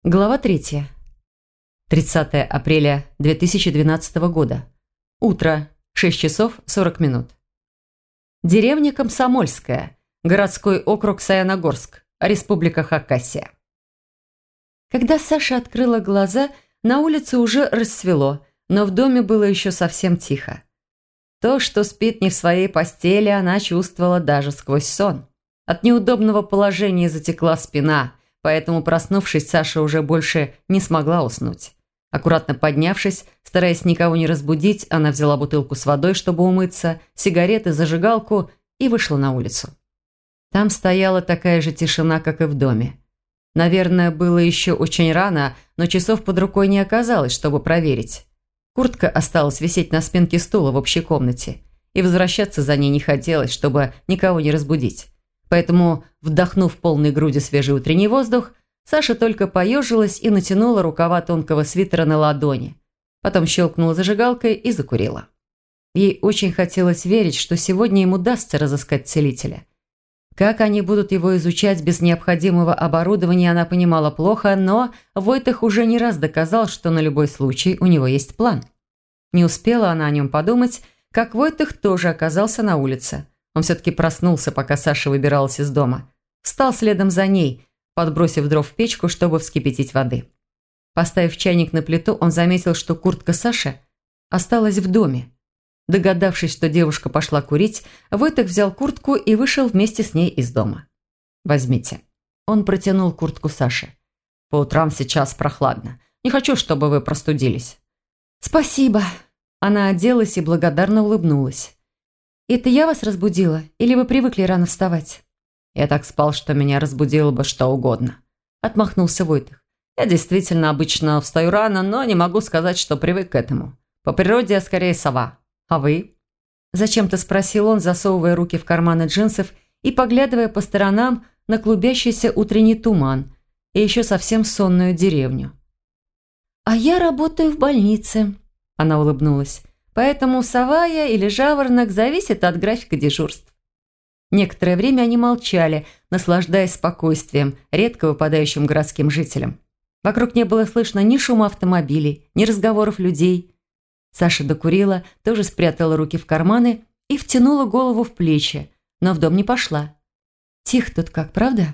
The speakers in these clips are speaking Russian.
Глава 3. 30 апреля 2012 года. Утро. 6 часов 40 минут. Деревня Комсомольская. Городской округ Саяногорск. Республика Хакасия. Когда Саша открыла глаза, на улице уже рассвело, но в доме было еще совсем тихо. То, что спит не в своей постели, она чувствовала даже сквозь сон. От неудобного положения затекла спина, поэтому, проснувшись, Саша уже больше не смогла уснуть. Аккуратно поднявшись, стараясь никого не разбудить, она взяла бутылку с водой, чтобы умыться, сигареты, зажигалку и вышла на улицу. Там стояла такая же тишина, как и в доме. Наверное, было еще очень рано, но часов под рукой не оказалось, чтобы проверить. Куртка осталась висеть на спинке стула в общей комнате, и возвращаться за ней не хотелось, чтобы никого не разбудить. Поэтому, вдохнув полной грудью свежий утренний воздух, Саша только поежилась и натянула рукава тонкого свитера на ладони. Потом щелкнула зажигалкой и закурила. Ей очень хотелось верить, что сегодня им удастся разыскать целителя. Как они будут его изучать без необходимого оборудования, она понимала плохо, но Войтых уже не раз доказал, что на любой случай у него есть план. Не успела она о нем подумать, как Войтых тоже оказался на улице. Он все-таки проснулся, пока Саша выбиралась из дома. Встал следом за ней, подбросив дров в печку, чтобы вскипятить воды. Поставив чайник на плиту, он заметил, что куртка Саши осталась в доме. Догадавшись, что девушка пошла курить, Войтых взял куртку и вышел вместе с ней из дома. «Возьмите». Он протянул куртку Саше. «По утрам сейчас прохладно. Не хочу, чтобы вы простудились». «Спасибо». Она оделась и благодарно улыбнулась. «Это я вас разбудила? Или вы привыкли рано вставать?» «Я так спал, что меня разбудило бы что угодно», – отмахнулся Войтых. «Я действительно обычно встаю рано, но не могу сказать, что привык к этому. По природе я скорее сова. А вы?» Зачем-то спросил он, засовывая руки в карманы джинсов и поглядывая по сторонам на клубящийся утренний туман и еще совсем сонную деревню. «А я работаю в больнице», – она улыбнулась. «Поэтому сова я или жаворонок зависит от графика дежурств». Некоторое время они молчали, наслаждаясь спокойствием, редко выпадающим городским жителям. Вокруг не было слышно ни шума автомобилей, ни разговоров людей. Саша докурила, тоже спрятала руки в карманы и втянула голову в плечи, но в дом не пошла. «Тихо тут как, правда?»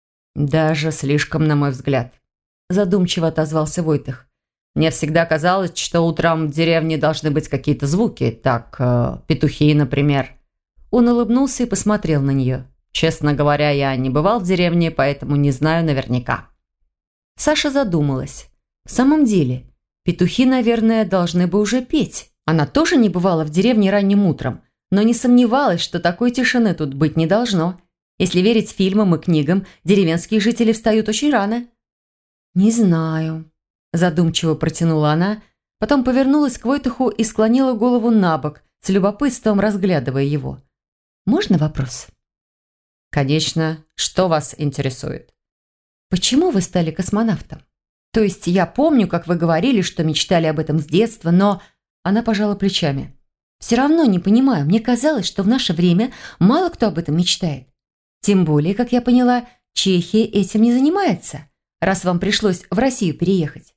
«Даже слишком, на мой взгляд», – задумчиво отозвался Войтых. «Мне всегда казалось, что утром в деревне должны быть какие-то звуки, так, петухи, например». Он улыбнулся и посмотрел на нее. «Честно говоря, я не бывал в деревне, поэтому не знаю наверняка». Саша задумалась. В самом деле, петухи, наверное, должны бы уже петь. Она тоже не бывала в деревне ранним утром, но не сомневалась, что такой тишины тут быть не должно. Если верить фильмам и книгам, деревенские жители встают очень рано. «Не знаю», – задумчиво протянула она, потом повернулась к Войтуху и склонила голову на бок, с любопытством разглядывая его. «Можно вопрос?» «Конечно. Что вас интересует?» «Почему вы стали космонавтом? То есть я помню, как вы говорили, что мечтали об этом с детства, но...» Она пожала плечами. «Все равно не понимаю. Мне казалось, что в наше время мало кто об этом мечтает. Тем более, как я поняла, Чехия этим не занимается, раз вам пришлось в Россию переехать».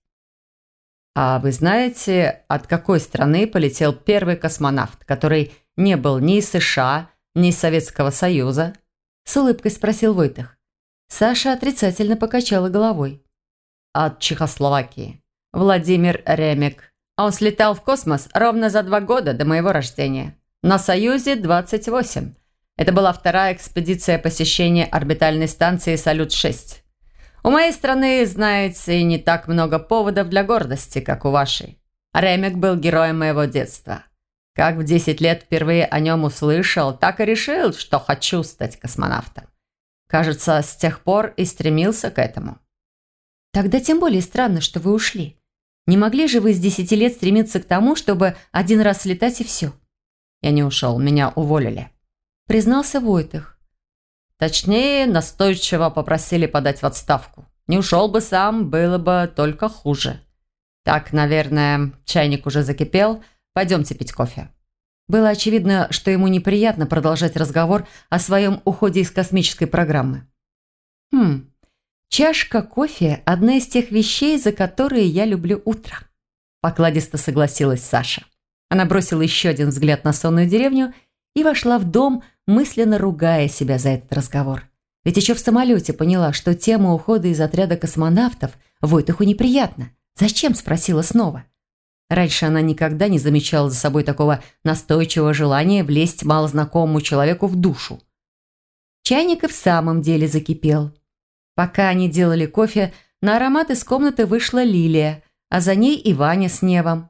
«А вы знаете, от какой страны полетел первый космонавт, который не был ни из США, ни из Советского Союза?» С улыбкой спросил Войтых. Саша отрицательно покачала головой. «От Чехословакии. Владимир Ремек. Он слетал в космос ровно за 2 года до моего рождения. На Союзе 28. Это была вторая экспедиция посещения орбитальной станции «Салют-6». У моей страны, знаете, не так много поводов для гордости, как у вашей. Ремек был героем моего детства. Как в 10 лет впервые о нем услышал, так и решил, что хочу стать космонавтом. Кажется, с тех пор и стремился к этому». «Тогда тем более странно, что вы ушли. Не могли же вы с 10 лет стремиться к тому, чтобы один раз слетать и все?» «Я не ушел, меня уволили», – признался Войтых. «Точнее, настойчиво попросили подать в отставку. Не ушел бы сам, было бы только хуже. Так, наверное, чайник уже закипел. Пойдемте пить кофе». Было очевидно, что ему неприятно продолжать разговор о своем уходе из космической программы. «Чашка кофе – одна из тех вещей, за которые я люблю утро», – покладисто согласилась Саша. Она бросила еще один взгляд на сонную деревню и вошла в дом, мысленно ругая себя за этот разговор. Ведь еще в самолете поняла, что тема ухода из отряда космонавтов Войтуху неприятна. «Зачем?» – спросила снова. Раньше она никогда не замечала за собой такого настойчивого желания влезть малознакомому человеку в душу. Чайник и в самом деле закипел. Пока они делали кофе, на аромат из комнаты вышла Лилия, а за ней и Ваня с Невом.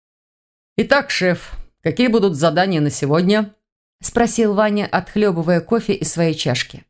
«Итак, шеф, какие будут задания на сегодня?» – спросил Ваня, отхлебывая кофе из своей чашки.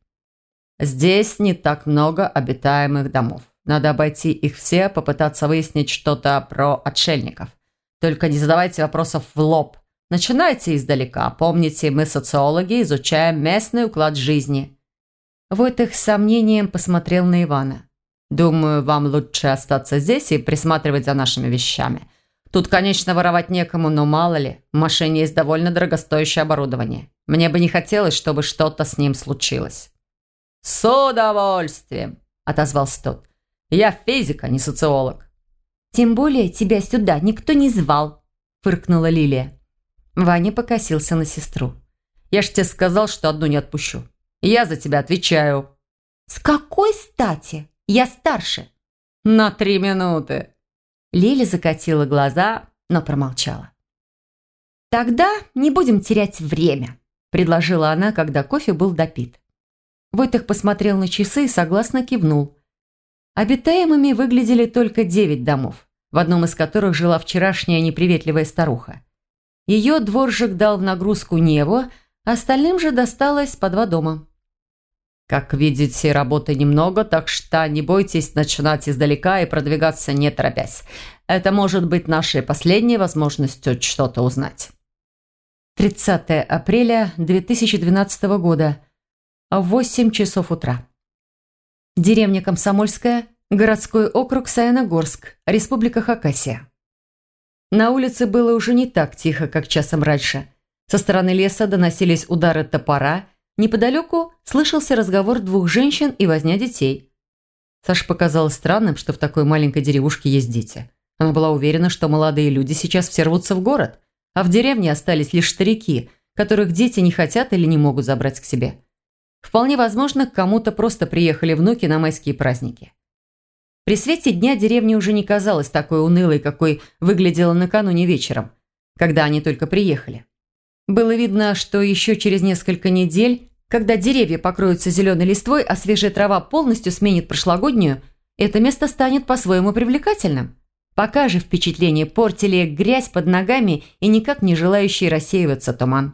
«Здесь не так много обитаемых домов. Надо обойти их все, попытаться выяснить что-то про отшельников. Только не задавайте вопросов в лоб. Начинайте издалека. Помните, мы социологи, изучаем местный уклад жизни». Войтых с сомнением посмотрел на Ивана. «Думаю, вам лучше остаться здесь и присматривать за нашими вещами. Тут, конечно, воровать некому, но мало ли, в машине есть довольно дорогостоящее оборудование. Мне бы не хотелось, чтобы что-то с ним случилось». «С удовольствием», – отозвался тот. «Я физик, а не социолог». «Тем более тебя сюда никто не звал», – фыркнула Лилия. Ваня покосился на сестру. «Я ж тебе сказал, что одну не отпущу. Я за тебя отвечаю». «С какой стати? Я старше». «На 3 минуты». Лиля закатила глаза, но промолчала. «Тогда не будем терять время», – предложила она, когда кофе был допит. Войтых посмотрел на часы и согласно кивнул. Обитаемыми выглядели только 9 домов, в одном из которых жила вчерашняя неприветливая старуха. Ее дворжик дал в нагрузку Неву, остальным же досталось по 2 дома. «Как видите, работы немного, так что не бойтесь начинать издалека и продвигаться не торопясь. Это может быть нашей последней возможностью что-то узнать». 30 апреля 2012 года. 8 часов утра. Деревня Комсомольская, городской округ Саяногорск, Республика Хакасия. На улице было уже не так тихо, как часом раньше. Со стороны леса доносились удары топора. Неподалеку слышался разговор 2 женщин и возня детей. Саше показалось странным, что в такой маленькой деревушке есть дети. Она была уверена, что молодые люди сейчас все рвутся в город, а в деревне остались лишь старики, которых дети не хотят или не могут забрать к себе. Вполне возможно, к кому-то просто приехали внуки на майские праздники. При свете дня деревня уже не казалась такой унылой, какой выглядела накануне вечером, когда они только приехали. Было видно, что еще через несколько недель, когда деревья покроются зеленой листвой, а свежая трава полностью сменит прошлогоднюю, это место станет по-своему привлекательным. Пока же впечатление портили грязь под ногами и никак не желающий рассеиваться туман.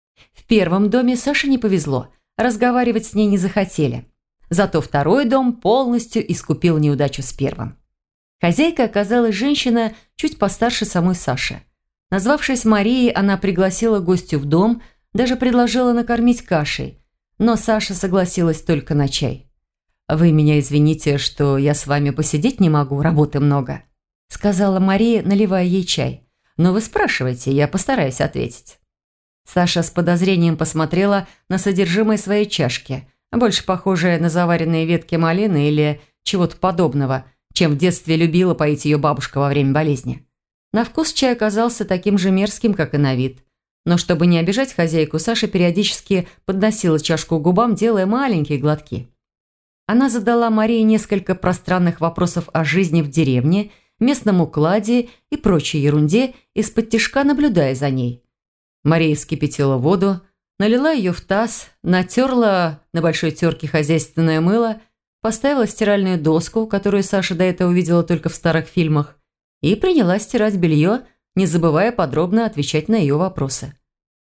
В первом доме Саше не повезло, разговаривать с ней не захотели. Зато второй дом полностью искупил неудачу с первым. Хозяйка оказалась женщина чуть постарше самой Саши. Назвавшись Марией, она пригласила гостю в дом, даже предложила накормить кашей. Но Саша согласилась только на чай. «Вы меня извините, что я с вами посидеть не могу, работы много», сказала Мария, наливая ей чай. «Но вы спрашивайте, я постараюсь ответить». Саша с подозрением посмотрела на содержимое своей чашки, больше похожее на заваренные ветки малины или чего-то подобного, чем в детстве любила поить ее бабушка во время болезни. На вкус чай оказался таким же мерзким, как и на вид. Но чтобы не обижать хозяйку, Саша периодически подносила чашку к губам, делая маленькие глотки. Она задала Марии несколько пространных вопросов о жизни в деревне, местном укладе и прочей ерунде, из-под-тишка наблюдая за ней. Мария вскипятила воду, налила ее в таз, натерла на большой терке хозяйственное мыло, поставила стиральную доску, которую Саша до этого увидела только в старых фильмах, и принялась стирать белье, не забывая подробно отвечать на ее вопросы.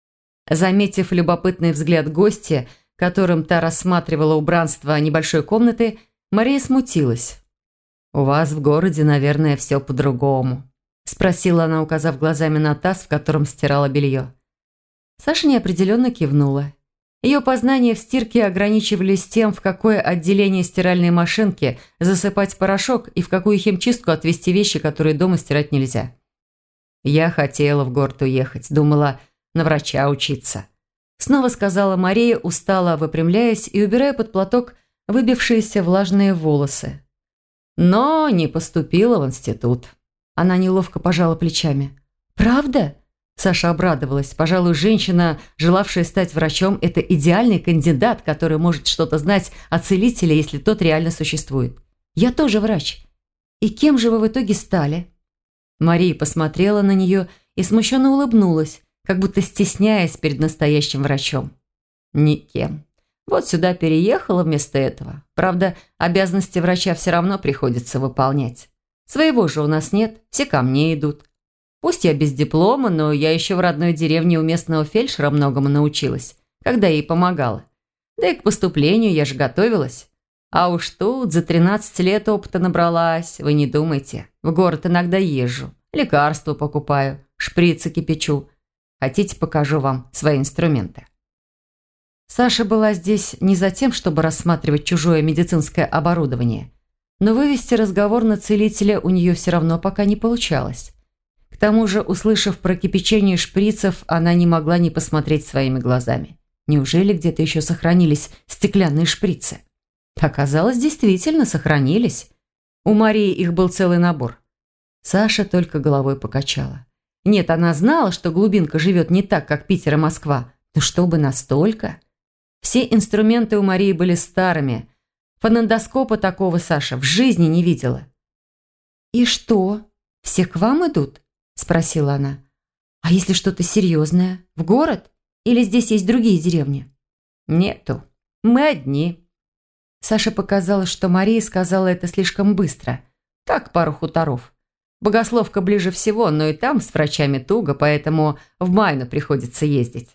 Заметив любопытный взгляд гостя, которым та рассматривала убранство небольшой комнаты, Мария смутилась. «У вас в городе, наверное, все по-другому», – спросила она, указав глазами на таз, в котором стирала белье. Саша неопределенно кивнула. Ее познания в стирке ограничивались тем, в какое отделение стиральной машинки засыпать порошок и в какую химчистку отвезти вещи, которые дома стирать нельзя. «Я хотела в город уехать, думала на врача учиться», снова сказала Мария, устало выпрямляясь и убирая под платок выбившиеся влажные волосы. Но не поступила в институт. Она неловко пожала плечами. «Правда?» Саша обрадовалась. Пожалуй, женщина, желавшая стать врачом, это идеальный кандидат, который может что-то знать о целителе, если тот реально существует. «Я тоже врач. И кем же вы в итоге стали?» Мария посмотрела на нее и смущенно улыбнулась, как будто стесняясь перед настоящим врачом. «Никем. Вот сюда переехала вместо этого. Правда, обязанности врача все равно приходится выполнять. Своего же у нас нет, все ко мне идут. Пусть я без диплома, но я еще в родной деревне у местного фельдшера многому научилась, когда ей помогала. Да и к поступлению я же готовилась. А уж тут за 13 лет опыта набралась, вы не думайте. В город иногда езжу, лекарства покупаю, шприцы кипячу. Хотите, покажу вам свои инструменты?» Саша была здесь не за тем, чтобы рассматривать чужое медицинское оборудование, но вывести разговор на целителя у нее все равно пока не получалось. К тому же, услышав про кипячение шприцев, она не могла не посмотреть своими глазами. Неужели где-то еще сохранились стеклянные шприцы? Оказалось, действительно сохранились. У Марии их был целый набор. Саша только головой покачала. Нет, она знала, что глубинка живет не так, как Питер и Москва. Но чтобы настолько? Все инструменты у Марии были старыми. Фонендоскопа такого Саша в жизни не видела. «И что, все к вам идут?» – спросила она. «А если что-то серьезное? В город? Или здесь есть другие деревни?» «Нету. Мы одни». Саше показалось, что Мария сказала это слишком быстро. Так, пару хуторов. Богословка ближе всего, но и там с врачами туго, поэтому в Майну приходится ездить.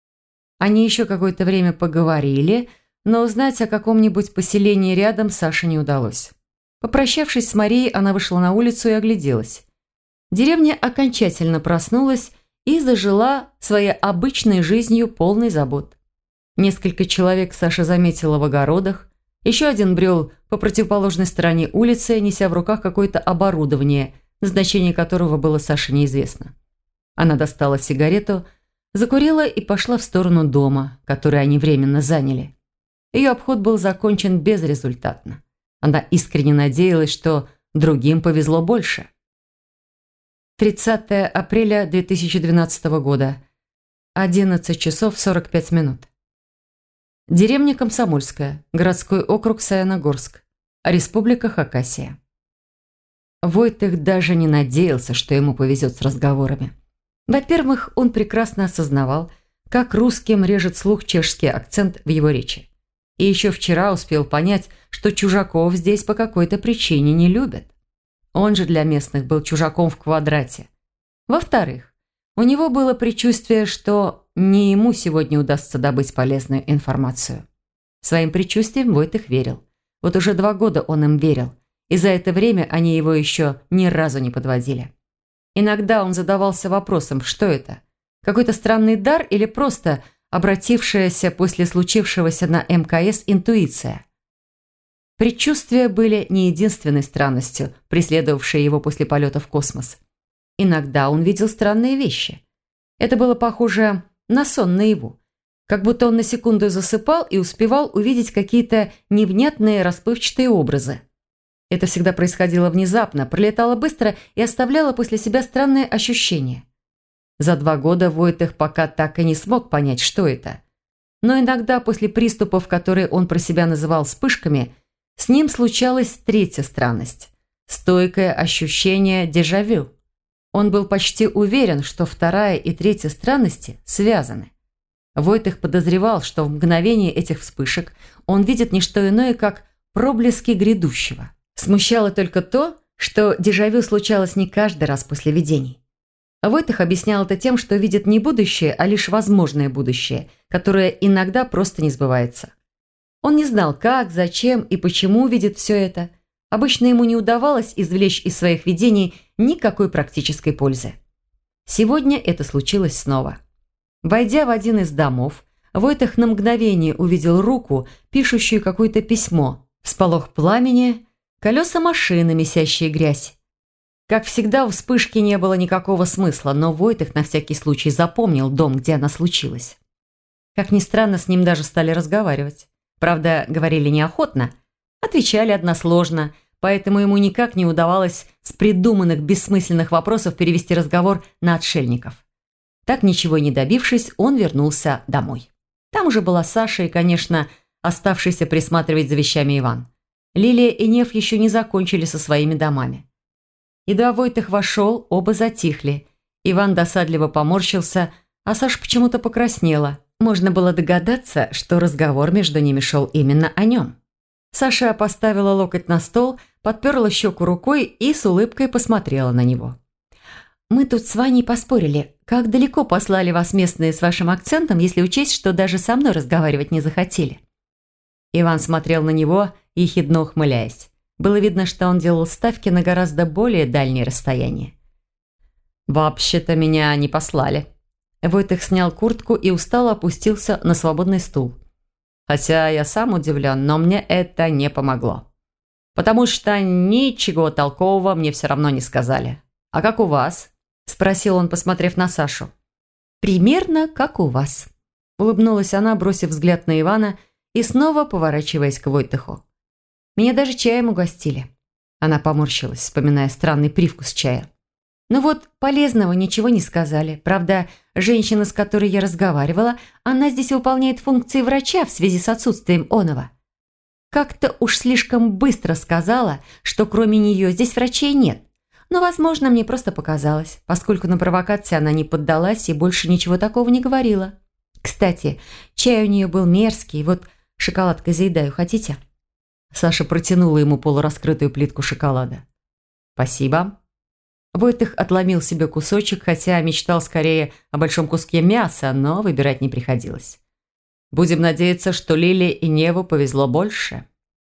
Они еще какое-то время поговорили, но узнать о каком-нибудь поселении рядом Саше не удалось. Попрощавшись с Марией, она вышла на улицу и огляделась. Деревня окончательно проснулась и зажила своей обычной жизнью, полной забот. Несколько человек Саша заметила в огородах, еще один брел по противоположной стороне улицы, неся в руках какое-то оборудование, назначение которого было Саше неизвестно. Она достала сигарету, закурила и пошла в сторону дома, который они временно заняли. Ее обход был закончен безрезультатно. Она искренне надеялась, что другим повезло больше. 30 апреля 2012 года. 11 часов 45 минут. Деревня Комсомольская, городской округ Саяногорск, Республика Хакасия. Войтых даже не надеялся, что ему повезет с разговорами. Во-первых, он прекрасно осознавал, как русским режет слух чешский акцент в его речи. И еще вчера успел понять, что чужаков здесь по какой-то причине не любят. Он же для местных был чужаком в квадрате. Во-вторых, у него было предчувствие, что не ему сегодня удастся добыть полезную информацию. Своим предчувствием Войтых верил. Вот уже 2 года он им верил, и за это время они его еще ни разу не подводили. Иногда он задавался вопросом, что это? Какой-то странный дар или просто обратившаяся после случившегося на МКС интуиция? Предчувствия были не единственной странностью, преследовавшей его после полета в космос. Иногда он видел странные вещи. Это было похоже на сон наяву. Как будто он на секунду засыпал и успевал увидеть какие-то невнятные расплывчатые образы. Это всегда происходило внезапно, пролетало быстро и оставляло после себя странные ощущения. За 2 года Войтых пока так и не смог понять, что это. Но иногда после приступов, которые он про себя называл вспышками, с ним случалась третья странность – стойкое ощущение дежавю. Он был почти уверен, что 2-я и 3-я странности связаны. Войтых подозревал, что в мгновение этих вспышек он видит не что иное, как проблески грядущего. Смущало только то, что дежавю случалось не каждый раз после видений. Войтых объяснял это тем, что видит не будущее, а лишь возможное будущее, которое иногда просто не сбывается. Он не знал, как, зачем и почему видит все это. Обычно ему не удавалось извлечь из своих видений никакой практической пользы. Сегодня это случилось снова. Войдя в один из домов, Войтых на мгновение увидел руку, пишущую какое-то письмо, всполох пламени, колеса машины, месящие грязь. Как всегда, у вспышки не было никакого смысла, но Войтых на всякий случай запомнил дом, где она случилась. Как ни странно, с ним даже стали разговаривать. Правда, говорили неохотно, отвечали односложно, поэтому ему никак не удавалось с придуманных бессмысленных вопросов перевести разговор на отшельников. Так, ничего не добившись, он вернулся домой. Там уже была Саша и, конечно, оставшийся присматривать за вещами Иван. Лилия и Нев еще не закончили со своими домами. Едва Войтых вошел, оба затихли. Иван досадливо поморщился, а Саша почему-то покраснела. Можно было догадаться, что разговор между ними шел именно о нем. Саша поставила локоть на стол, подперла щеку рукой и с улыбкой посмотрела на него. «Мы тут с Ваней поспорили, как далеко послали вас местные с вашим акцентом, если учесть, что даже со мной разговаривать не захотели». Иван смотрел на него, ехидно ухмыляясь. Было видно, что он делал ставки на гораздо более дальние расстояния. «Вообще-то меня не послали». Войтых снял куртку и устало опустился на свободный стул. «Хотя я сам удивлен, но мне это не помогло. Потому что ничего толкового мне все равно не сказали. А как у вас?» – спросил он, посмотрев на Сашу. «Примерно как у вас», – улыбнулась она, бросив взгляд на Ивана и снова поворачиваясь к Войтыху. «Меня даже чаем угостили». Она поморщилась, вспоминая странный привкус чая. «Ну вот, полезного ничего не сказали. Правда, женщина, с которой я разговаривала, она здесь выполняет функции врача в связи с отсутствием оного. Как-то уж слишком быстро сказала, что кроме нее здесь врачей нет. Но, возможно, мне просто показалось, поскольку на провокации она не поддалась и больше ничего такого не говорила. Кстати, чай у нее был мерзкий, вот шоколадкой заедаю, хотите?» Саша протянула ему полураскрытую плитку шоколада. «Спасибо». Войтых отломил себе кусочек, хотя мечтал скорее о большом куске мяса, но выбирать не приходилось. «Будем надеяться, что Лиле и Неву повезло больше».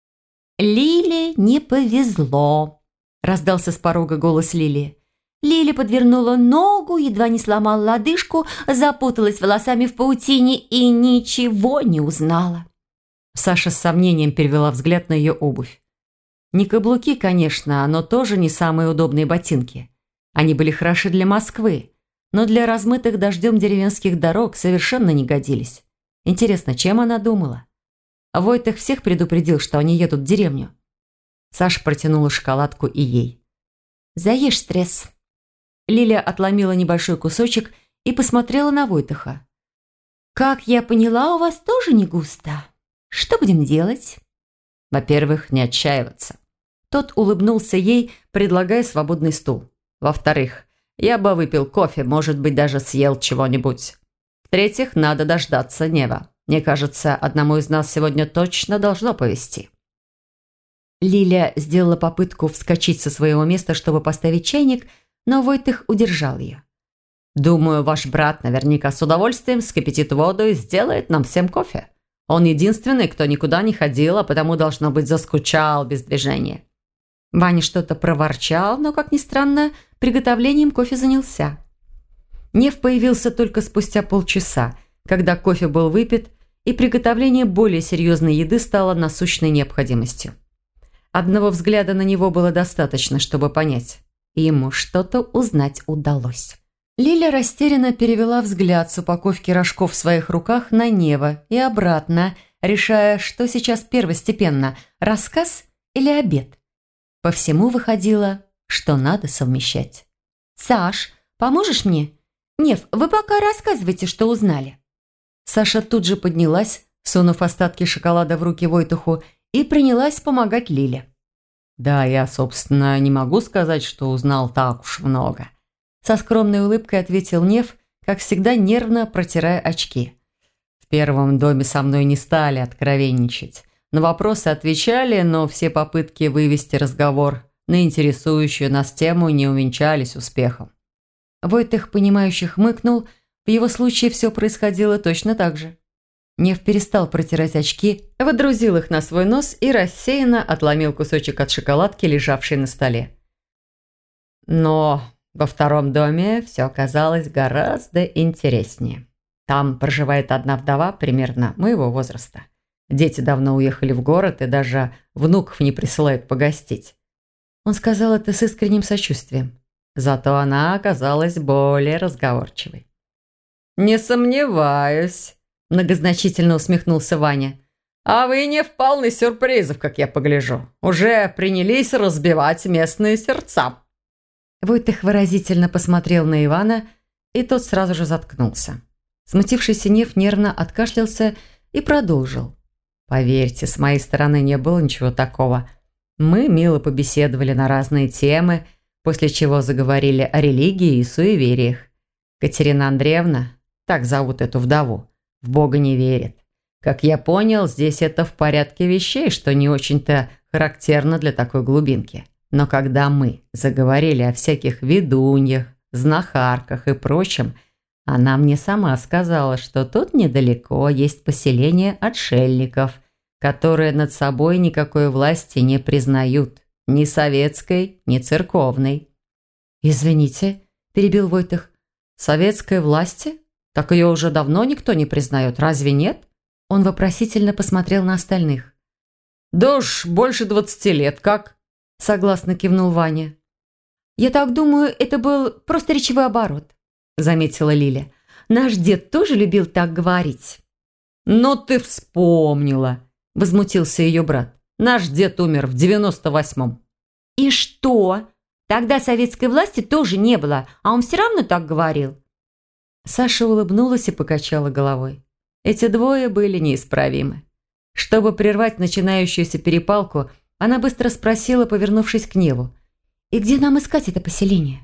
«Лиле не повезло», – раздался с порога голос Лилии. «Лиле подвернула ногу, едва не сломала лодыжку, запуталась волосами в паутине и ничего не узнала». Саша с сомнением перевела взгляд на ее обувь. Не каблуки, конечно, но тоже не самые удобные ботинки. Они были хороши для Москвы, но для размытых дождем деревенских дорог совершенно не годились. Интересно, чем она думала? Войтых всех предупредил, что они едут в деревню. Саша протянула шоколадку и ей. «Заешь стресс». Лилия отломила небольшой кусочек и посмотрела на Войтыха. «Как я поняла, у вас тоже не густо. Что будем делать?» «Во-первых, не отчаиваться». Тот улыбнулся ей, предлагая свободный стул. «Во-вторых, я бы выпил кофе, может быть, даже съел чего-нибудь. В-третьих, надо дождаться Нева. Мне кажется, одному из нас сегодня точно должно повезти». Лилия сделала попытку вскочить со своего места, чтобы поставить чайник, но Войтых удержал ее. «Думаю, ваш брат наверняка с удовольствием вскипятит воду и сделает нам всем кофе. Он единственный, кто никуда не ходил, а потому, должно быть, заскучал без движения». Ваня что-то проворчал, но, как ни странно, приготовлением кофе занялся. Нев появился только спустя полчаса, когда кофе был выпит, и приготовление более серьезной еды стало насущной необходимостью. Одного взгляда на него было достаточно, чтобы понять. Ему что-то узнать удалось. Лиля растерянно перевела взгляд с упаковки рожков в своих руках на Нева и обратно, решая, что сейчас первостепенно – рассказ или обед. По всему выходило, что надо совмещать. «Саш, поможешь мне? Нев, вы пока рассказывайте, что узнали». Саша тут же поднялась, сунув остатки шоколада в руки Войтуху, и принялась помогать Лиле. «Да, я, собственно, не могу сказать, что узнал так уж много». Со скромной улыбкой ответил Нев, как всегда нервно протирая очки. «В первом доме со мной не стали откровенничать. На вопросы отвечали, но все попытки вывести разговор на интересующую нас тему не увенчались успехом». Войтых, понимающе хмыкнул, в его случае все происходило точно так же. Нев перестал протирать очки, водрузил их на свой нос и рассеянно отломил кусочек от шоколадки, лежавшей на столе. Но во втором доме все оказалось гораздо интереснее. Там проживает одна вдова примерно моего возраста. Дети давно уехали в город и даже внуков не присылают погостить. Он сказал это с искренним сочувствием. Зато она оказалась более разговорчивой. «Не сомневаюсь», – многозначительно усмехнулся Ваня. «А вы не в полный сюрпризов, как я погляжу. Уже принялись разбивать местные сердца». Войтых выразительно посмотрел на Ивана, и тот сразу же заткнулся. Смутившийся Нев нервно откашлялся и продолжил. «Поверьте, с моей стороны не было ничего такого. Мы мило побеседовали на разные темы, после чего заговорили о религии и суевериях. Катерина Андреевна, так зовут эту вдову, в Бога не верит. Как я понял, здесь это в порядке вещей, что не очень-то характерно для такой глубинки. Но когда мы заговорили о всяких ведуньях, знахарках и прочем, она мне сама сказала, что тут недалеко есть поселение отшельников, которые над собой никакой власти не признают, ни советской, ни церковной». «Извините», – перебил Войтых, – «советской власти? Так ее уже давно никто не признает, разве нет?» Он вопросительно посмотрел на остальных. «Да уж больше 20 лет, как?» – согласно кивнул Ваня. «Я так думаю, это был просто речевой оборот», – заметила Лиля. «Наш дед тоже любил так говорить». «Ну ты вспомнила», – возмутился ее брат. «Наш дед умер в 98-м». «И что? Тогда советской власти тоже не было, а он все равно так говорил». Саша улыбнулась и покачала головой. Эти двое были неисправимы. Чтобы прервать начинающуюся перепалку, она быстро спросила, повернувшись к Неву. «И где нам искать это поселение?»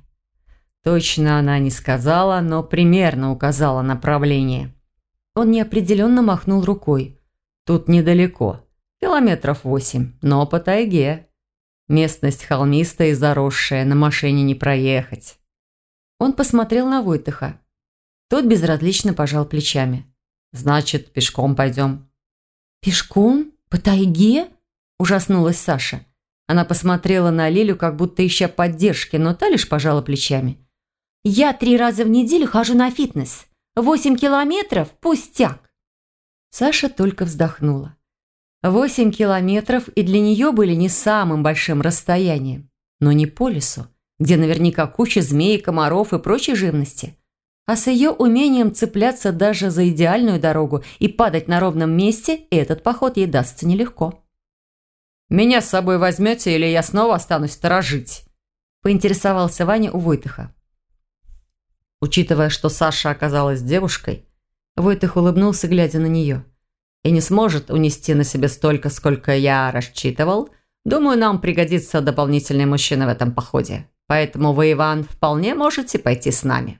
Точно она не сказала, но примерно указала направление. Он неопределенно махнул рукой. «Тут недалеко, километров 8, но по тайге. Местность холмистая и заросшая, на машине не проехать». Он посмотрел на Войтыха. Тот безразлично пожал плечами. «Значит, пешком пойдем». «Пешком? По тайге?» – ужаснулась Саша. Она посмотрела на Лилю, как будто ища поддержки, но та лишь пожала плечами. «Я 3 раза в неделю хожу на фитнес. 8 километров – пустяк». Саша только вздохнула. 8 километров и для нее были не самым большим расстоянием, но не по лесу, где наверняка куча змей, комаров и прочей живности, а с ее умением цепляться даже за идеальную дорогу и падать на ровном месте, этот поход ей дастся нелегко. «Меня с собой возьмете или я снова останусь сторожить?» – поинтересовался Ваня у Войтыха. Учитывая, что Саша оказалась девушкой, Войтых улыбнулся, глядя на нее. «И не сможет унести на себе столько, сколько я рассчитывал. Думаю, нам пригодится дополнительный мужчина в этом походе. Поэтому вы, Иван, вполне можете пойти с нами».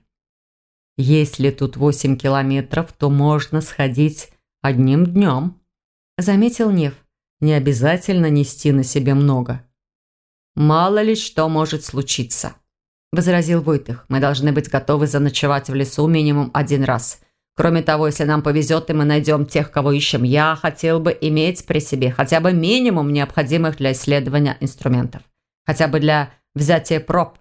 «Если тут 8 километров, то можно сходить одним днем», – заметил Нев. «Не обязательно нести на себе много». «Мало ли что может случиться», – возразил Войтых. «Мы должны быть готовы заночевать в лесу минимум 1 раз. Кроме того, если нам повезет и мы найдем тех, кого ищем, я хотел бы иметь при себе хотя бы минимум необходимых для исследования инструментов. Хотя бы для взятия проб».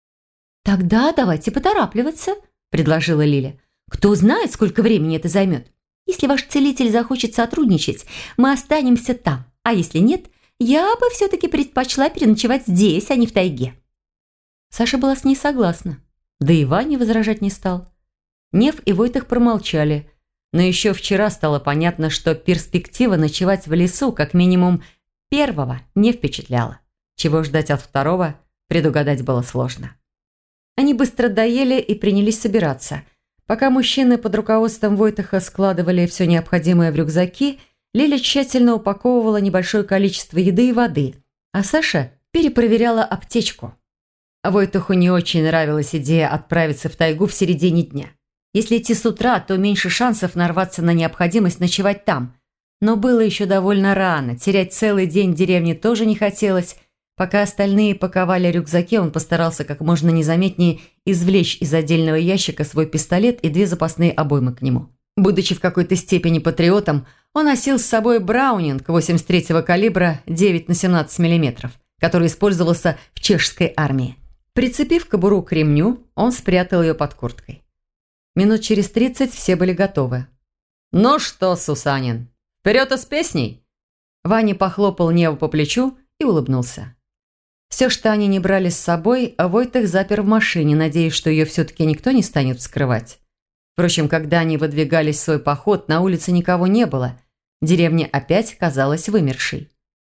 «Тогда давайте поторапливаться», – предложила Лиля. «Кто знает, сколько времени это займет. Если ваш целитель захочет сотрудничать, мы останемся там. А если нет, я бы все-таки предпочла переночевать здесь, а не в тайге». Саша была с ней согласна. Да и Ваня возражать не стал. Нев и Войтых промолчали. Но еще вчера стало понятно, что перспектива ночевать в лесу как минимум первого не впечатляла. Чего ждать от второго, предугадать было сложно. Они быстро доели и принялись собираться. Пока мужчины под руководством Войтыха складывали все необходимое в рюкзаки, Лиля тщательно упаковывала небольшое количество еды и воды, а Саша перепроверяла аптечку. Войтыху не очень нравилась идея отправиться в тайгу в середине дня. Если идти с утра, то меньше шансов нарваться на необходимость ночевать там. Но было еще довольно рано, терять целый день в деревне тоже не хотелось. Пока остальные паковали рюкзаки, он постарался как можно незаметнее извлечь из отдельного ящика свой пистолет и 2 запасные обоймы к нему. Будучи в какой-то степени патриотом, он носил с собой браунинг 83-го калибра 9 на 17 мм, который использовался в чешской армии. Прицепив кобуру к ремню, он спрятал ее под курткой. Минут через 30 все были готовы. «Ну что, Сусанин, вперед с песней!» Ваня похлопал Неву по плечу и улыбнулся. Все, что они не брали с собой, Войтых запер в машине, надеясь, что ее все-таки никто не станет вскрывать. Впрочем, когда они выдвигались в свой поход, на улице никого не было. Деревня опять казалась вымершей.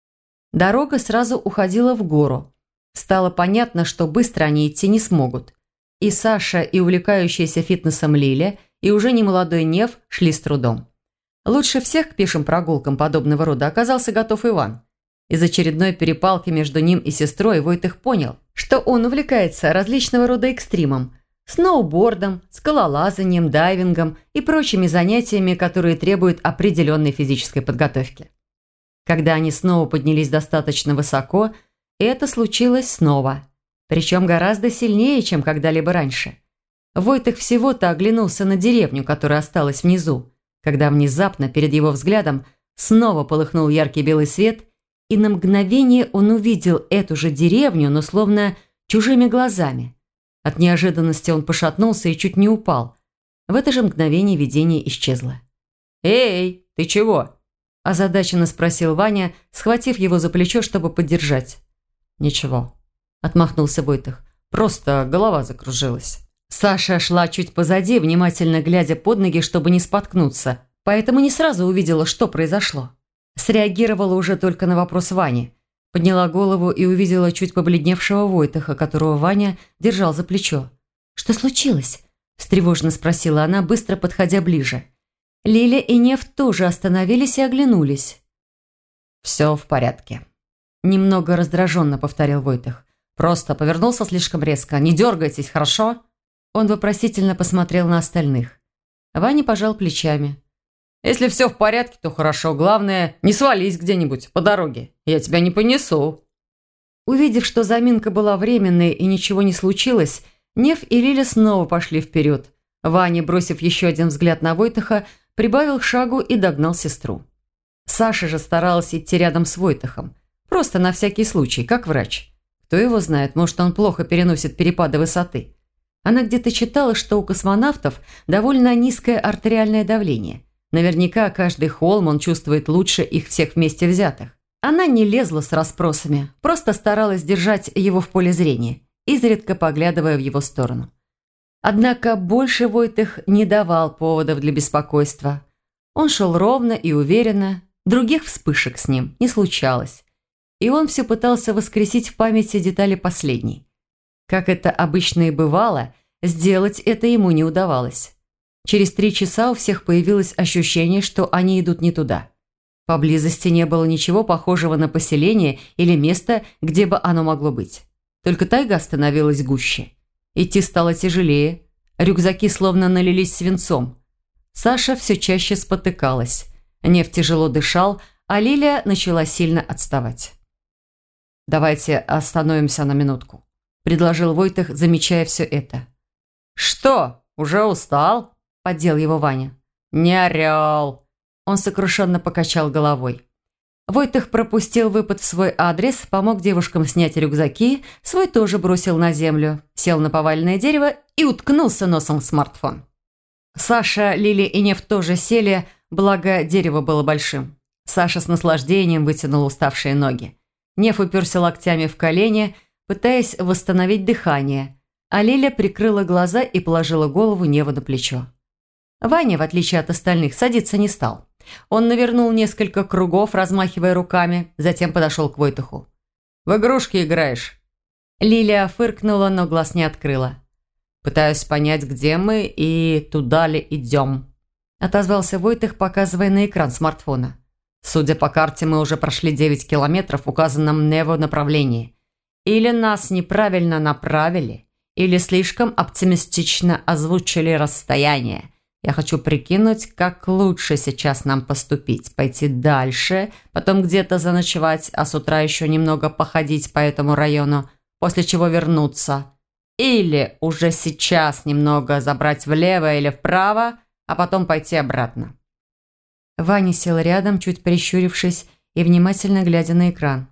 Дорога сразу уходила в гору. Стало понятно, что быстро они идти не смогут. И Саша, и увлекающаяся фитнесом Лиля, и уже немолодой Нев шли с трудом. Лучше всех к пешим прогулкам подобного рода оказался готов Иван. Из очередной перепалки между ним и сестрой Войтых понял, что он увлекается различного рода экстримом – сноубордом, скалолазанием, дайвингом и прочими занятиями, которые требуют определенной физической подготовки. Когда они снова поднялись достаточно высоко, это случилось снова. Причем гораздо сильнее, чем когда-либо раньше. Войтых всего-то оглянулся на деревню, которая осталась внизу, когда внезапно перед его взглядом снова полыхнул яркий белый свет, и на мгновение он увидел эту же деревню, но словно чужими глазами. От неожиданности он пошатнулся и чуть не упал. В это же мгновение видение исчезло. «Эй, ты чего?» – озадаченно спросил Ваня, схватив его за плечо, чтобы поддержать. «Ничего», – отмахнулся Войтых. «Просто голова закружилась». Саша шла чуть позади, внимательно глядя под ноги, чтобы не споткнуться, поэтому не сразу увидела, что произошло. Среагировала уже только на вопрос Вани. Подняла голову и увидела чуть побледневшего Войтыха, которого Ваня держал за плечо. «Что случилось?» – встревоженно спросила она, быстро подходя ближе. Лиля и Нев тоже остановились и оглянулись. «Все в порядке», – немного раздраженно повторил Войтых. «Просто повернулся слишком резко. Не дергайтесь, хорошо?» Он вопросительно посмотрел на остальных. Ваня пожал плечами. «Если все в порядке, то хорошо. Главное, не свались где-нибудь по дороге. Я тебя не понесу». Увидев, что заминка была временной и ничего не случилось, Нев и Лиля снова пошли вперед. Ваня, бросив еще один взгляд на Войтыха, прибавил шагу и догнал сестру. Саша же старалась идти рядом с Войтыхом. Просто на всякий случай, как врач. Кто его знает, может, он плохо переносит перепады высоты. Она где-то читала, что у космонавтов довольно низкое артериальное давление. Наверняка каждый холм он чувствует лучше их всех вместе взятых. Она не лезла с расспросами, просто старалась держать его в поле зрения, изредка поглядывая в его сторону. Однако больше Войтых не давал поводов для беспокойства. Он шел ровно и уверенно, других вспышек с ним не случалось. И он все пытался воскресить в памяти детали последней. Как это обычно и бывало, сделать это ему не удавалось. Через 3 часа у всех появилось ощущение, что они идут не туда. Поблизости не было ничего похожего на поселение или место, где бы оно могло быть. Только тайга становилась гуще. Идти стало тяжелее. Рюкзаки словно налились свинцом. Саша все чаще спотыкалась. Нев тяжело дышал, а Лиля начала сильно отставать. «Давайте остановимся на минутку», – предложил Войтых, замечая все это. «Что, уже устал?» – поддел его Ваня. «Не орел!» Он сокрушенно покачал головой. Войтых пропустил выпад в свой адрес, помог девушкам снять рюкзаки, свой тоже бросил на землю, сел на поваленное дерево и уткнулся носом в смартфон. Саша, Лили и Нев тоже сели, благо дерево было большим. Саша с наслаждением вытянул уставшие ноги. Нев уперся локтями в колени, пытаясь восстановить дыхание, а Лиля прикрыла глаза и положила голову Неву на плечо. Ваня, в отличие от остальных, садиться не стал. Он навернул несколько кругов, размахивая руками, затем подошел к Войтуху. «В игрушки играешь?» Лилия фыркнула, но глаз не открыла. «Пытаюсь понять, где мы и туда ли идем», – отозвался Войтых, показывая на экран смартфона. «Судя по карте, мы уже прошли 9 километров в указанном Нево направлении. Или нас неправильно направили, или слишком оптимистично озвучили расстояние. Я хочу прикинуть, как лучше сейчас нам поступить. Пойти дальше, потом где-то заночевать, а с утра еще немного походить по этому району, после чего вернуться. Или уже сейчас немного забрать влево или вправо, а потом пойти обратно». Ваня сел рядом, чуть прищурившись и внимательно глядя на экран.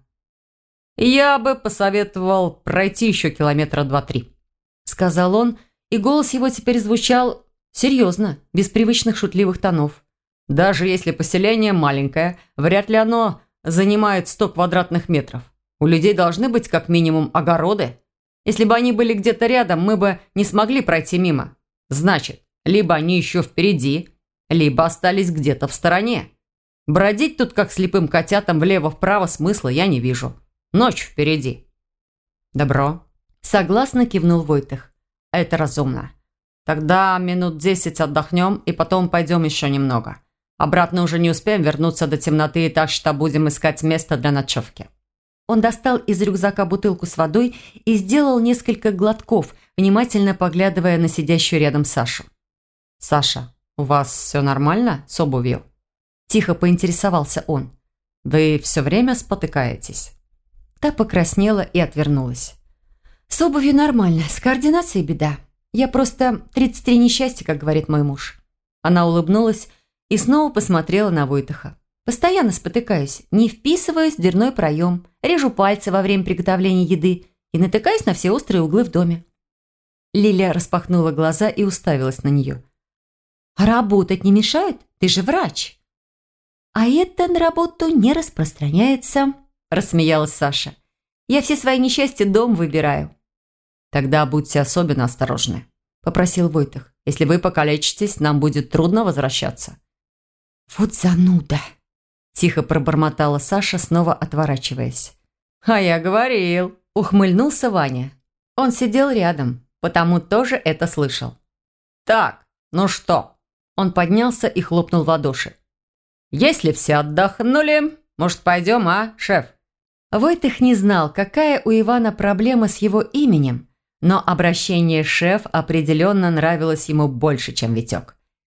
«Я бы посоветовал пройти еще километра 2-3», – сказал он, и голос его теперь звучал серьезно, без привычных шутливых тонов. «Даже если поселение маленькое, вряд ли оно занимает 100 квадратных метров. У людей должны быть как минимум огороды. Если бы они были где-то рядом, мы бы не смогли пройти мимо. Значит, либо они еще впереди, либо остались где-то в стороне. Бродить тут, как слепым котятам, влево-вправо смысла я не вижу. Ночь впереди». «Добро», – согласно кивнул Войтых. «Это разумно. Тогда минут 10 отдохнем и потом пойдем еще немного. Обратно уже не успеем вернуться до темноты, так что будем искать место для ночевки». Он достал из рюкзака бутылку с водой и сделал несколько глотков, внимательно поглядывая на сидящую рядом Сашу. «Саша, у вас все нормально с обувью?» Тихо поинтересовался он. «Вы все время спотыкаетесь?» Та покраснела и отвернулась. «С обувью нормально, с координацией беда. Я просто 33 несчастья, как говорит мой муж». Она улыбнулась и снова посмотрела на Войтыха. «Постоянно спотыкаюсь, не вписываюсь в дверной проем, режу пальцы во время приготовления еды и натыкаюсь на все острые углы в доме». Лиля распахнула глаза и уставилась на нее. «А работать не мешает? Ты же врач!» «А это на работу не распространяется», – рассмеялась Саша. «Я все свои несчастья дом выбираю». «Тогда будьте особенно осторожны», – попросил Войтых. «Если вы покалечитесь, нам будет трудно возвращаться». «Вот зануда», – тихо пробормотала Саша, снова отворачиваясь. «А я говорил», – ухмыльнулся Ваня. Он сидел рядом, потому тоже это слышал. «Так, ну что?» Он поднялся и хлопнул в ладоши. «Если все отдохнули, может, пойдем, а, шеф?» Войтых не знал, какая у Ивана проблема с его именем, но обращение «шеф» определенно нравилось ему больше, чем Витек.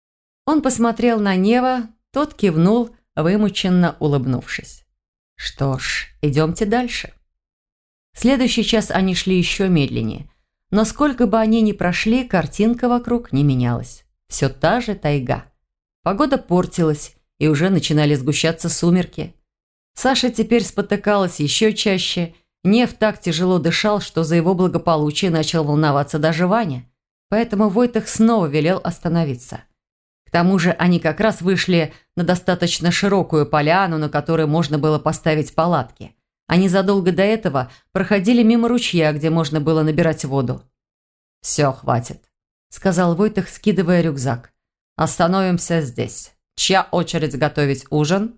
Он посмотрел на Нева, тот кивнул, вымученно улыбнувшись. «Что ж, идемте дальше». Следующий час они шли еще медленнее, но сколько бы они ни прошли, картинка вокруг не менялась. Все та же тайга. Погода портилась, и уже начинали сгущаться сумерки. Саша теперь спотыкалась еще чаще. Нев так тяжело дышал, что за его благополучие начал волноваться даже Ваня. Поэтому Войтых снова велел остановиться. К тому же они как раз вышли на достаточно широкую поляну, на которой можно было поставить палатки. Они задолго до этого проходили мимо ручья, где можно было набирать воду. «Все, хватит», – сказал Войтых, скидывая рюкзак. «Остановимся здесь. Чья очередь готовить ужин?»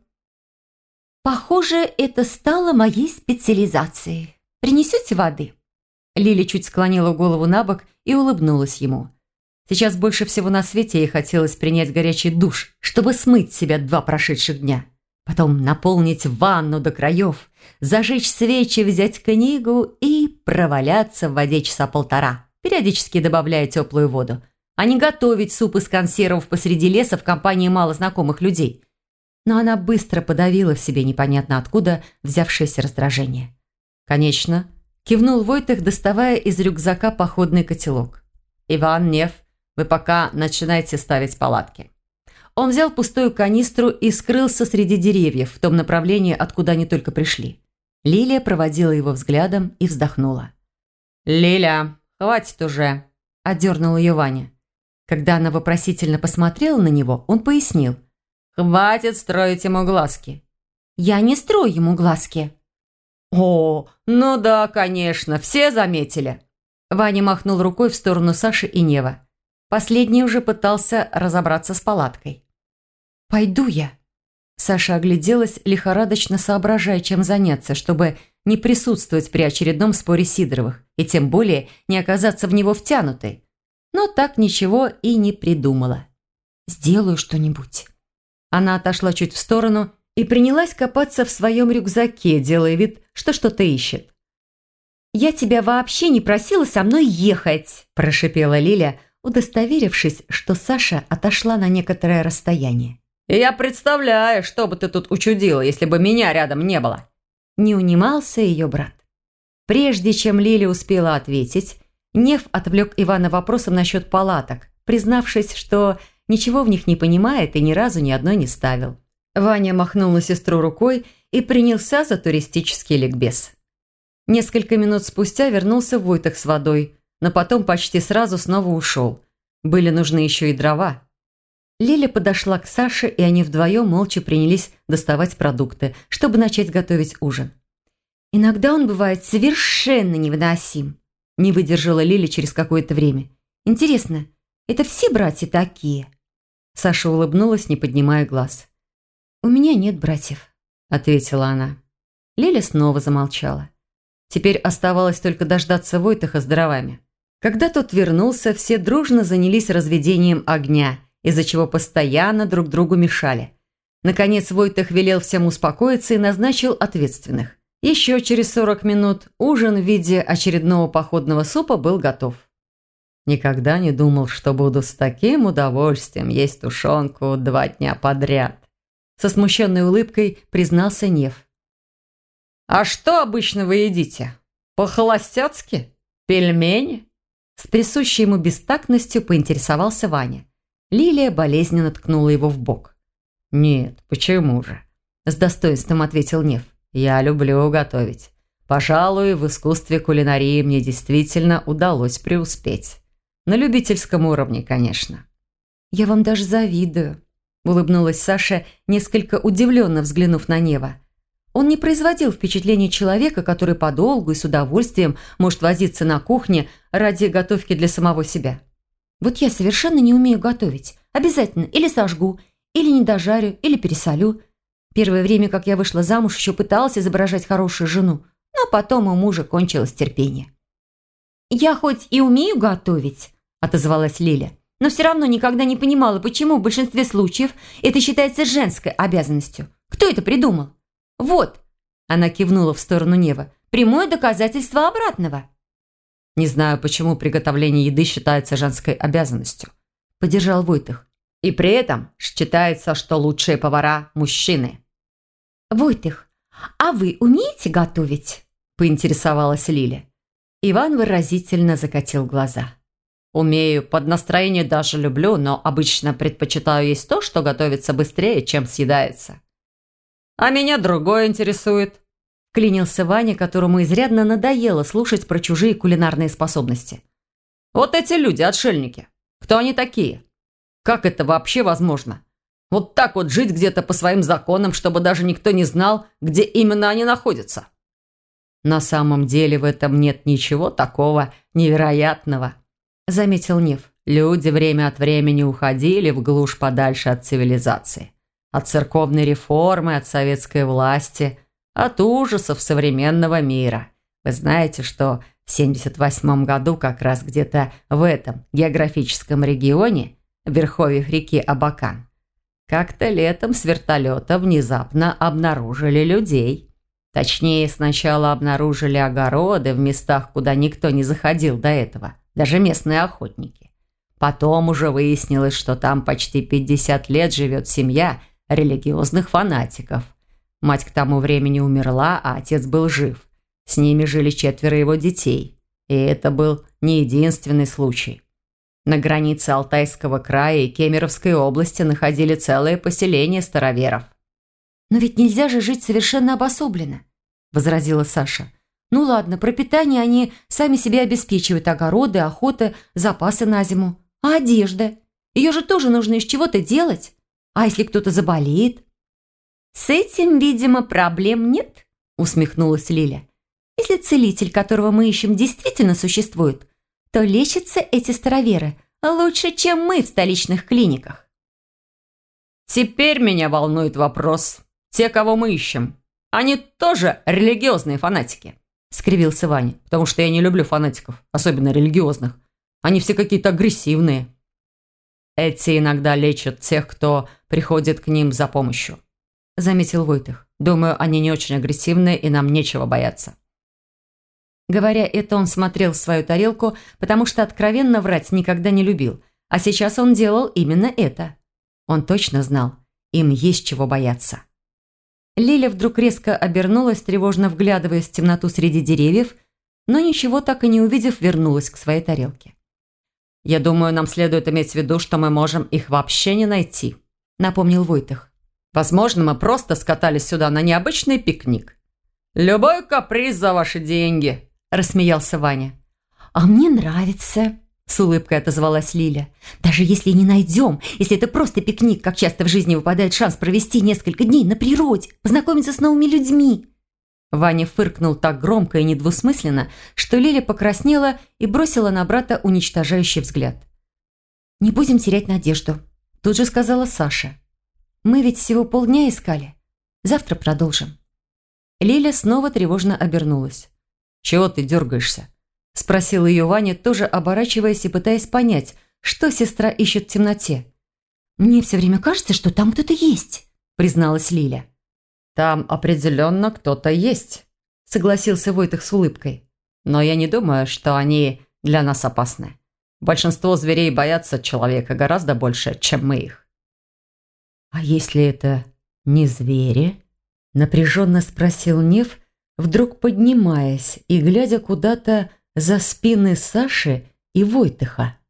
«Похоже, это стало моей специализацией. Принесете воды?» Лили чуть склонила голову на бок и улыбнулась ему. Сейчас больше всего на свете ей хотелось принять горячий душ, чтобы смыть с себя 2 прошедших дня. Потом наполнить ванну до краев, зажечь свечи, взять книгу и проваляться в воде часа 1,5, периодически добавляя теплую воду, а не готовить суп из консервов посреди леса в компании малознакомых людей. Но она быстро подавила в себе непонятно откуда взявшееся раздражение. «Конечно», – кивнул Войтых, доставая из рюкзака походный котелок. «Иван, Нев, вы пока начинайте ставить палатки». Он взял пустую канистру и скрылся среди деревьев в том направлении, откуда они только пришли. Лилия проводила его взглядом и вздохнула. «Лиля, хватит уже», – одернул ее Ваня. Когда она вопросительно посмотрела на него, он пояснил. «Хватит строить ему глазки». «Я не строю ему глазки». «О, ну да, конечно, все заметили». Ваня махнул рукой в сторону Саши и Нева. Последний уже пытался разобраться с палаткой. «Пойду я». Саша огляделась, лихорадочно соображая, чем заняться, чтобы не присутствовать при очередном споре Сидоровых и тем более не оказаться в него втянутой. Но так ничего и не придумала. «Сделаю что-нибудь». Она отошла чуть в сторону и принялась копаться в своем рюкзаке, делая вид, что что-то ищет. «Я тебя вообще не просила со мной ехать», – прошипела Лиля, удостоверившись, что Саша отошла на некоторое расстояние. «Я представляю, что бы ты тут учудила, если бы меня рядом не было». Не унимался ее брат. Прежде чем Лиля успела ответить, Нев отвлек Ивана вопросом насчет палаток, признавшись, что ничего в них не понимает и ни разу ни одной не ставил. Ваня махнул на сестру рукой и принялся за туристический ликбез. Несколько минут спустя вернулся Войтых с водой, но потом почти сразу снова ушел. Были нужны еще и дрова. Лиля подошла к Саше, и они вдвоем молча принялись доставать продукты, чтобы начать готовить ужин. «Иногда он бывает совершенно невыносим», – не выдержала Лиля через какое-то время. «Интересно, это все братья такие?» Саша улыбнулась, не поднимая глаз. «У меня нет братьев», – ответила она. Лиля снова замолчала. Теперь оставалось только дождаться Войтаха с дровами. Когда тот вернулся, все дружно занялись разведением огня, из-за чего постоянно друг другу мешали. Наконец Войтах велел всем успокоиться и назначил ответственных. Еще через 40 минут ужин в виде очередного походного супа был готов. «Никогда не думал, что буду с таким удовольствием есть тушенку 2 дня подряд», – со смущенной улыбкой признался Нев. «А что обычно вы едите? По-холостяцки? Пельмени?» С присущей ему бестактностью поинтересовался Ваня. Лилия болезненно ткнула его в бок. «Нет, почему же?» – с достоинством ответил Нев. «Я люблю готовить. Пожалуй, в искусстве кулинарии мне действительно удалось преуспеть. На любительском уровне, конечно». «Я вам даже завидую», – улыбнулась Саша, несколько удивленно взглянув на Нева. Он не производил впечатления человека, который подолгу и с удовольствием может возиться на кухне ради готовки для самого себя. «Вот я совершенно не умею готовить. Обязательно или сожгу, или не дожарю, или пересолю. Первое время, как я вышла замуж, еще пыталась изображать хорошую жену, но потом у мужа кончилось терпение». «Я хоть и умею готовить», – отозвалась Лиля, «но все равно никогда не понимала, почему в большинстве случаев это считается женской обязанностью. Кто это придумал? Вот», – она кивнула в сторону Нева, «прямое доказательство обратного». «Не знаю, почему приготовление еды считается женской обязанностью», – поддержал Войтах. «И при этом считается, что лучшие повара – мужчины». «Войтах, а вы умеете готовить?» – поинтересовалась Лиля. Иван выразительно закатил глаза. «Умею, под настроение даже люблю, но обычно предпочитаю есть то, что готовится быстрее, чем съедается». «А меня другое интересует», – клянился Ваня, которому изрядно надоело слушать про чужие кулинарные способности. «Вот эти люди, отшельники, кто они такие? Как это вообще возможно? Вот так вот жить где-то по своим законам, чтобы даже никто не знал, где именно они находятся?» «На самом деле в этом нет ничего такого невероятного», – заметил Нев. «Люди время от времени уходили в глушь подальше от цивилизации. От церковной реформы, от советской власти, от ужасов современного мира. Вы знаете, что в 1978 году как раз где-то в этом географическом регионе, в верховьях реки Абакан, как-то летом с вертолета внезапно обнаружили людей. Точнее, сначала обнаружили огороды в местах, куда никто не заходил до этого, даже местные охотники. Потом уже выяснилось, что там почти 50 лет живет семья религиозных фанатиков. Мать к тому времени умерла, а отец был жив. С ними жили 4 его детей. И это был не единственный случай. На границе Алтайского края и Кемеровской области находили целое поселение староверов. «Но ведь нельзя же жить совершенно обособленно», – возразила Саша. «Ну ладно, про питание они сами себе обеспечивают, огороды, охота, запасы на зиму. А одежда? Ее же тоже нужно из чего-то делать. А если кто-то заболеет?» «С этим, видимо, проблем нет», – усмехнулась Лиля. «Если целитель, которого мы ищем, действительно существует, то лечатся эти староверы лучше, чем мы в столичных клиниках». «Теперь меня волнует вопрос. Те, кого мы ищем, они тоже религиозные фанатики?» – скривился Ваня. «Потому что я не люблю фанатиков, особенно религиозных. Они все какие-то агрессивные». «Эти иногда лечат тех, кто приходит к ним за помощью», – заметил Войтах. «Думаю, они не очень агрессивные, и нам нечего бояться». Говоря это, он смотрел в свою тарелку, потому что откровенно врать никогда не любил. А сейчас он делал именно это. Он точно знал, им есть чего бояться. Лиля вдруг резко обернулась, тревожно вглядываясь в темноту среди деревьев, но ничего так и не увидев, вернулась к своей тарелке. «Я думаю, нам следует иметь в виду, что мы можем их вообще не найти», – напомнил Войтах. «Возможно, мы просто скатались сюда на необычный пикник». «Любой каприз за ваши деньги», – рассмеялся Ваня. «А мне нравится», – с улыбкой отозвалась Лиля. «Даже если не найдем, если это просто пикник, как часто в жизни выпадает шанс провести несколько дней на природе, познакомиться с новыми людьми». Ваня фыркнул так громко и недвусмысленно, что Лиля покраснела и бросила на брата уничтожающий взгляд. «Не будем терять надежду», – тут же сказала Саша. Мы ведь всего полдня искали. Завтра продолжим». Лиля снова тревожно обернулась. «Чего ты дергаешься?» – спросил ее Ваня, тоже оборачиваясь и пытаясь понять, что сестра ищет в темноте. «Мне все время кажется, что там кто-то есть», – призналась Лиля. «Там определенно кто-то есть», – согласился Войтых с улыбкой. «Но я не думаю, что они для нас опасны. Большинство зверей боятся человека гораздо больше, чем мы их». «А если это не звери?» – напряженно спросил Нев, вдруг поднимаясь и глядя куда-то за спины Саши и Войтыха.